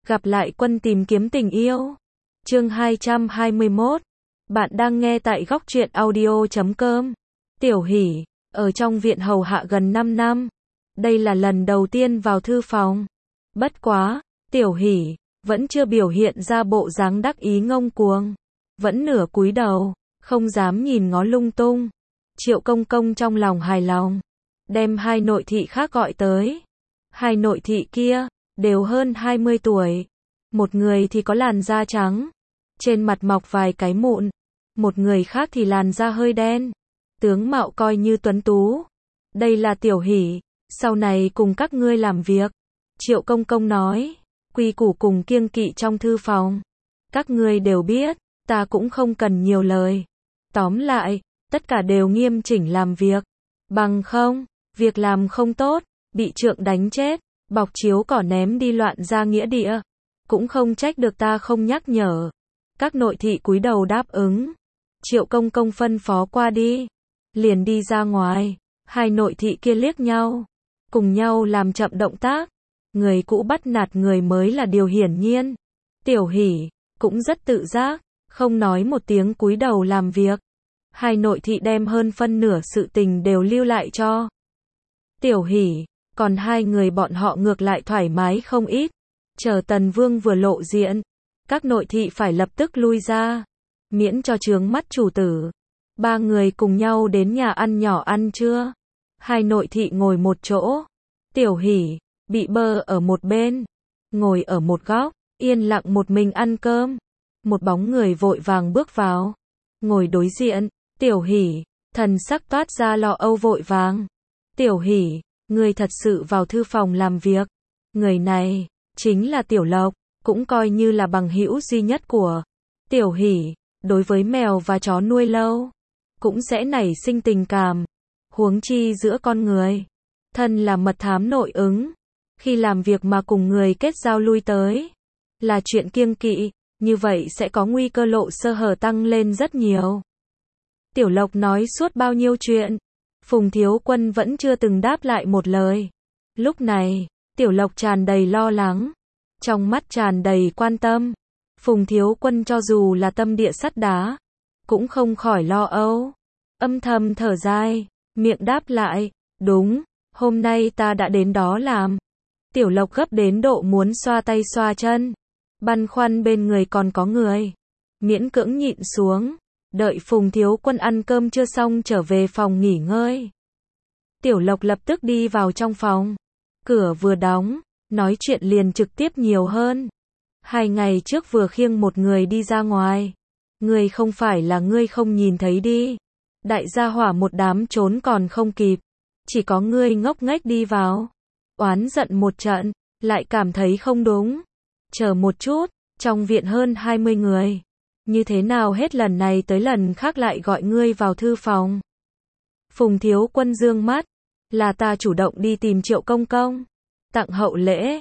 Gặp lại Quân tìm kiếm tình yêu. Chương 221. Bạn đang nghe tại góc truyện audio.com. Tiểu Hỷ, ở trong viện hầu hạ gần 5 năm. Đây là lần đầu tiên vào thư phòng. Bất quá, Tiểu Hỷ vẫn chưa biểu hiện ra bộ dáng đắc ý ngông cuồng, vẫn nửa cúi đầu, không dám nhìn ngó lung tung. Triệu Công Công trong lòng hài lòng, đem hai nội thị khác gọi tới. Hai nội thị kia đều hơn 20 tuổi. Một người thì có làn da trắng, trên mặt mọc vài cái mụn. Một người khác thì làn da hơi đen, tướng mạo coi như tuấn tú. Đây là Tiểu Hỷ, sau này cùng các ngươi làm việc. Triệu Công Công nói, quy củ cùng kiêng kỵ trong thư phòng các ngươi đều biết, ta cũng không cần nhiều lời. Tóm lại, tất cả đều nghiêm chỉnh làm việc, bằng không, việc làm không tốt, bị trượng đánh chết, bọc chiếu cỏ ném đi loạn ra nghĩa địa, cũng không trách được ta không nhắc nhở. Các nội thị cúi đầu đáp ứng. Triệu Công Công phân phó qua đi, liền đi ra ngoài. Hai nội thị kia liếc nhau, cùng nhau làm chậm động tác. Người cũ bắt nạt người mới là điều hiển nhiên. Tiểu Hỷ cũng rất tự giác, không nói một tiếng cúi đầu làm việc. Hai nội thị đem hơn phân nửa sự tình đều lưu lại cho Tiểu Hỷ, còn hai người bọn họ ngược lại thoải mái không ít. Chờ Tần Vương vừa lộ diện, các nội thị phải lập tức lui ra, miễn cho chướng mắt chủ tử. Ba người cùng nhau đến nhà ăn nhỏ ăn trưa. Hai nội thị ngồi một chỗ, Tiểu Hỷ bị bơ ở một bên, ngồi ở một góc, yên lặng một mình ăn cơm. Một bóng người vội vàng bước vào, ngồi đối diện. Tiểu Hỷ, thần sắc toát ra lo âu vội vàng. Tiểu Hỷ, ngươi thật sự vào thư phòng làm việc. Người này chính là Tiểu Lộc, cũng coi như là bằng hữu duy nhất của Tiểu Hỷ. Đối với mèo và chó nuôi lâu, cũng sẽ nảy sinh tình cảm, huống chi giữa con người. Thân là mật thám nội ứng, khi làm việc mà cùng người kết giao lui tới là chuyện kiêng kỵ, như vậy sẽ có nguy cơ lộ sơ hở tăng lên rất nhiều. Tiểu Lộc nói suốt bao nhiêu chuyện, Phùng Thiếu Quân vẫn chưa từng đáp lại một lời. Lúc này, Tiểu Lộc tràn đầy lo lắng, trong mắt tràn đầy quan tâm. Phùng Thiếu Quân cho dù là tâm địa sắt đá, cũng không khỏi lo âu, âm thầm thở dài, miệng đáp lại, đúng, hôm nay ta đã đến đó làm. Tiểu Lộc gấp đến độ muốn xoa tay xoa chân, băn khoăn bên người còn có người, miễn cưỡng nhịn xuống, đợi Phùng Thiếu Quân ăn cơm chưa xong trở về phòng nghỉ ngơi. Tiểu Lộc lập tức đi vào trong phòng, cửa vừa đóng, nói chuyện liền trực tiếp nhiều hơn. 2 ngày trước vừa khiêng một người đi ra ngoài. Ngươi không phải là ngươi không nhìn thấy đi. Đại gia hỏa một đám trốn còn không kịp, chỉ có ngươi ngốc nghếch đi vào. Oán giận một trận, lại cảm thấy không đúng. Chờ một chút, trong viện hơn 20 người. Như thế nào hết lần này tới lần khác lại gọi ngươi vào thư phòng? Phùng Thiếu Quân dương mắt, là ta chủ động đi tìm Triệu Công Công, tặng hậu lễ.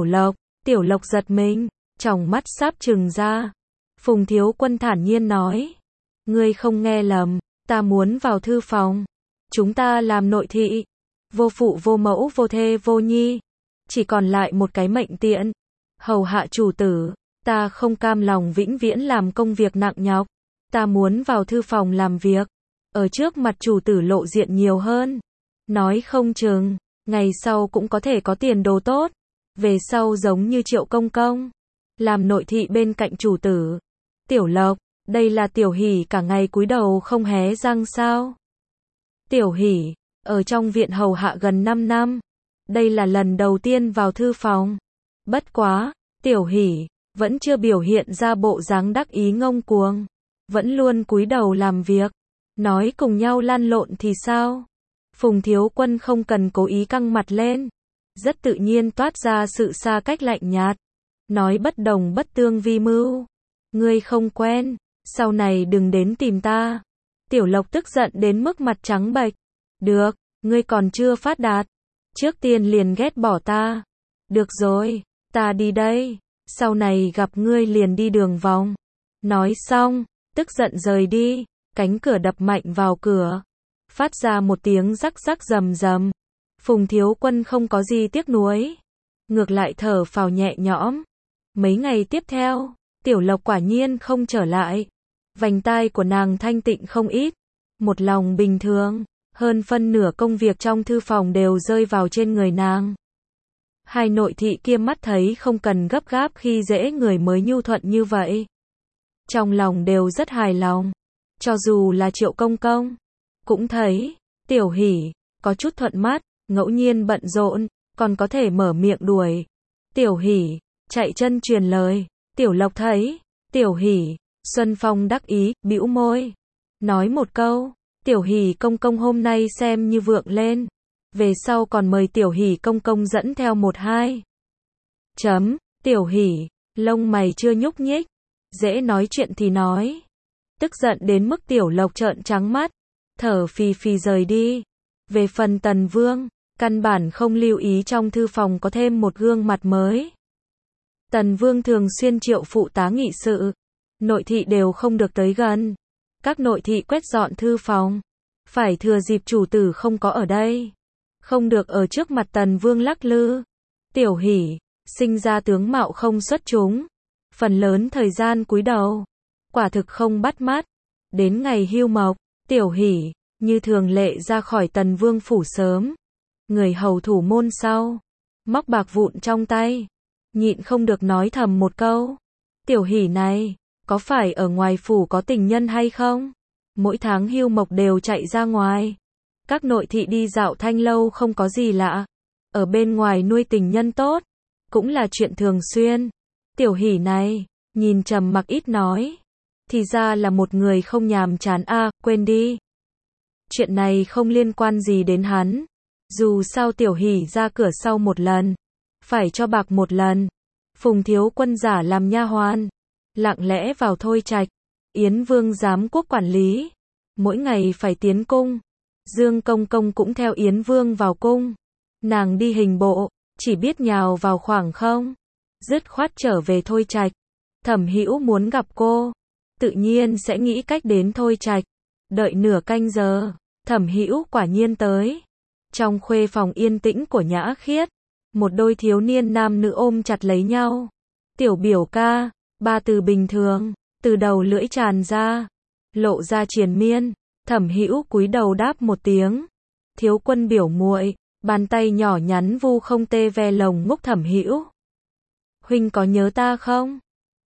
Tiểu Lộc giật mình, tròng mắt sắp trừng ra. Phùng Thiếu Quân thản nhiên nói, ngươi không nghe lầm, ta muốn vào thư phòng. Chúng ta làm nội thị, vô phụ vô mẫu vô thê vô nhi, chỉ còn lại một cái mệnh tiện, hầu hạ chủ tử. Ta không cam lòng vĩnh viễn làm công việc nặng nhọc, ta muốn vào thư phòng làm việc, ở trước mặt chủ tử lộ diện nhiều hơn. Nói không chừng, ngày sau cũng có thể có tiền đồ tốt, về sau giống như Triệu Công Công, làm nội thị bên cạnh chủ tử. Tiểu Lộc, đây là Tiểu Hỷ cả ngày cúi đầu không hé răng sao? Tiểu Hỷ, ở trong viện hầu hạ gần 5 năm, đây là lần đầu tiên vào thư phòng. Bất quá, Tiểu Hỷ vẫn chưa biểu hiện ra bộ dáng đắc ý ngông cuồng, vẫn luôn cúi đầu làm việc. Nói cùng nhau lăn lộn thì sao? Phùng Thiếu Quân không cần cố ý căng mặt lên, rất tự nhiên toát ra sự xa cách lạnh nhạt, nói bất đồng bất tương vi mưu. Ngươi không quen, sau này đừng đến tìm ta. Tiểu Lộc tức giận đến mức mặt trắng bệch. Được, ngươi còn chưa phát đạt, trước tiên liền ghét bỏ ta. Được rồi, ta đi đây, sau này gặp ngươi liền đi đường vòng. Nói xong, tức giận rời đi, cánh cửa đập mạnh vào cửa, phát ra một tiếng rắc rắc rầm rầm. Phùng Thiếu Quân không có gì tiếc nuối, ngược lại thở phào nhẹ nhõm. Mấy ngày tiếp theo, Tiểu Lộc quả nhiên không trở lại. Vành tai của nàng thanh tịnh không ít, một lòng bình thường, hơn phân nửa công việc trong thư phòng đều rơi vào trên người nàng. Hai nội thị kia mắt thấy không cần gấp gáp khi dễ người mới nhu thuận như vậy. Trong lòng đều rất hài lòng. Cho dù là Triệu Công Công, cũng thấy, Tiểu Hỷ, có chút thuận mắt, ngẫu nhiên bận rộn, còn có thể mở miệng đuổi. Tiểu Hỷ, chạy chân truyền lời, Tiểu Lộc thấy, Tiểu Hỷ, Xuân Phong đắc ý, bĩu môi. Nói một câu, Tiểu Hỷ công công hôm nay xem như vượng lên. Về sau còn mời Tiểu Hỷ công công dẫn theo 1-2. Tiểu Hỷ, lông mày chưa nhúc nhích. Dễ nói chuyện thì nói. Tức giận đến mức Tiểu Lộc trợn trắng mắt, thở phì phì rời đi. Về phần Tần Vương, căn bản không lưu ý trong thư phòng có thêm một gương mặt mới. Tần Vương thường xuyên triệu phụ tá nghị sự, nội thị đều không được tới gần. Các nội thị quét dọn thư phòng, phải thừa dịp chủ tử không có ở đây, không được ở trước mặt Tần Vương lắc lư. Tiểu Hỷ, sinh ra tướng mạo không xuất chúng, phần lớn thời gian cúi đầu, quả thực không bắt mắt. Đến ngày hưu mộc, Tiểu Hỷ, như thường lệ ra khỏi Tần Vương phủ sớm. Người hầu thủ môn sau, móc bạc vụn trong tay, nhịn không được nói thầm một câu. Tiểu Hỷ này, có phải ở ngoài phủ có tình nhân hay không? Mỗi tháng hưu mộc đều chạy ra ngoài. Các nội thị đi dạo thanh lâu không có gì lạ. Ở bên ngoài nuôi tình nhân tốt, cũng là chuyện thường xuyên. Tiểu Hỷ này, nhìn trầm mặc ít nói, thì ra là một người không nhàm chán a, quên đi. Chuyện này không liên quan gì đến hắn. Dù sao Tiểu Hỷ ra cửa sau một lần, phải cho bạc một lần. Phùng Thiếu Quân giả làm nha hoàn, lặng lẽ vào thôi trạch. Yến Vương giám quốc quản lý, mỗi ngày phải tiến cung. Dương Công Công cũng theo Yến Vương vào cung. Nàng đi hình bộ, chỉ biết nhào vào khoảng không, dứt khoát trở về thôi trạch. Thẩm Hữu muốn gặp cô, tự nhiên sẽ nghĩ cách đến thôi trạch. Đợi nửa canh giờ, Thẩm Hữu quả nhiên tới. Trong khuê phòng yên tĩnh của Nhã Khiết, một đôi thiếu niên nam nữ ôm chặt lấy nhau. Tiểu biểu ca, ba từ bình thường, từ đầu lưỡi tràn ra, lộ ra triền miên. Thẩm Hữu cúi đầu đáp một tiếng. Thiếu Quân biểu muội, bàn tay nhỏ nhắn vu không tê ve lồng ngúc Thẩm Hữu. Huynh có nhớ ta không?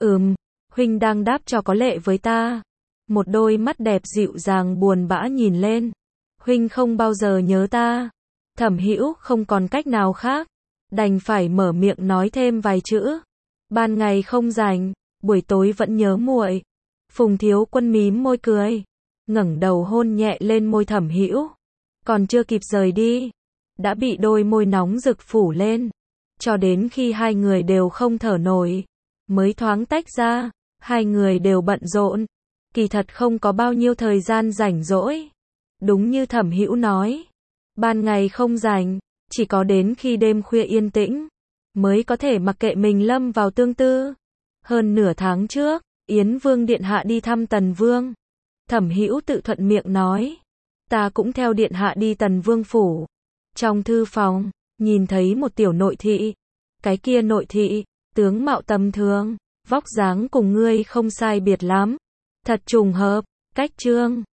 Huynh đang đáp cho có lệ với ta. Một đôi mắt đẹp dịu dàng buồn bã nhìn lên. Huynh không bao giờ nhớ ta. Thẩm Hữu không còn cách nào khác, đành phải mở miệng nói thêm vài chữ. Ban ngày không rảnh, buổi tối vẫn nhớ muội. Phùng Thiếu Quân mím môi cười, ngẩng đầu hôn nhẹ lên môi Thẩm Hữu. Còn chưa kịp rời đi, đã bị đôi môi nóng rực phủ lên, cho đến khi hai người đều không thở nổi, mới thoáng tách ra. Hai người đều bận rộn, kỳ thật không có bao nhiêu thời gian rảnh rỗi. Đúng như Thẩm Hữu nói, ban ngày không rảnh, chỉ có đến khi đêm khuya yên tĩnh, mới có thể mặc kệ mình lâm vào tương tư. Hơn nửa tháng trước, Yến Vương điện hạ đi thăm Tần Vương. Thẩm Hữu tự thuận miệng nói, ta cũng theo điện hạ đi Tần Vương phủ. Trong thư phòng, nhìn thấy một tiểu nội thị. Cái kia nội thị, tướng mạo tầm thường, vóc dáng cùng ngươi không sai biệt lắm. Thật trùng hợp, cách chương.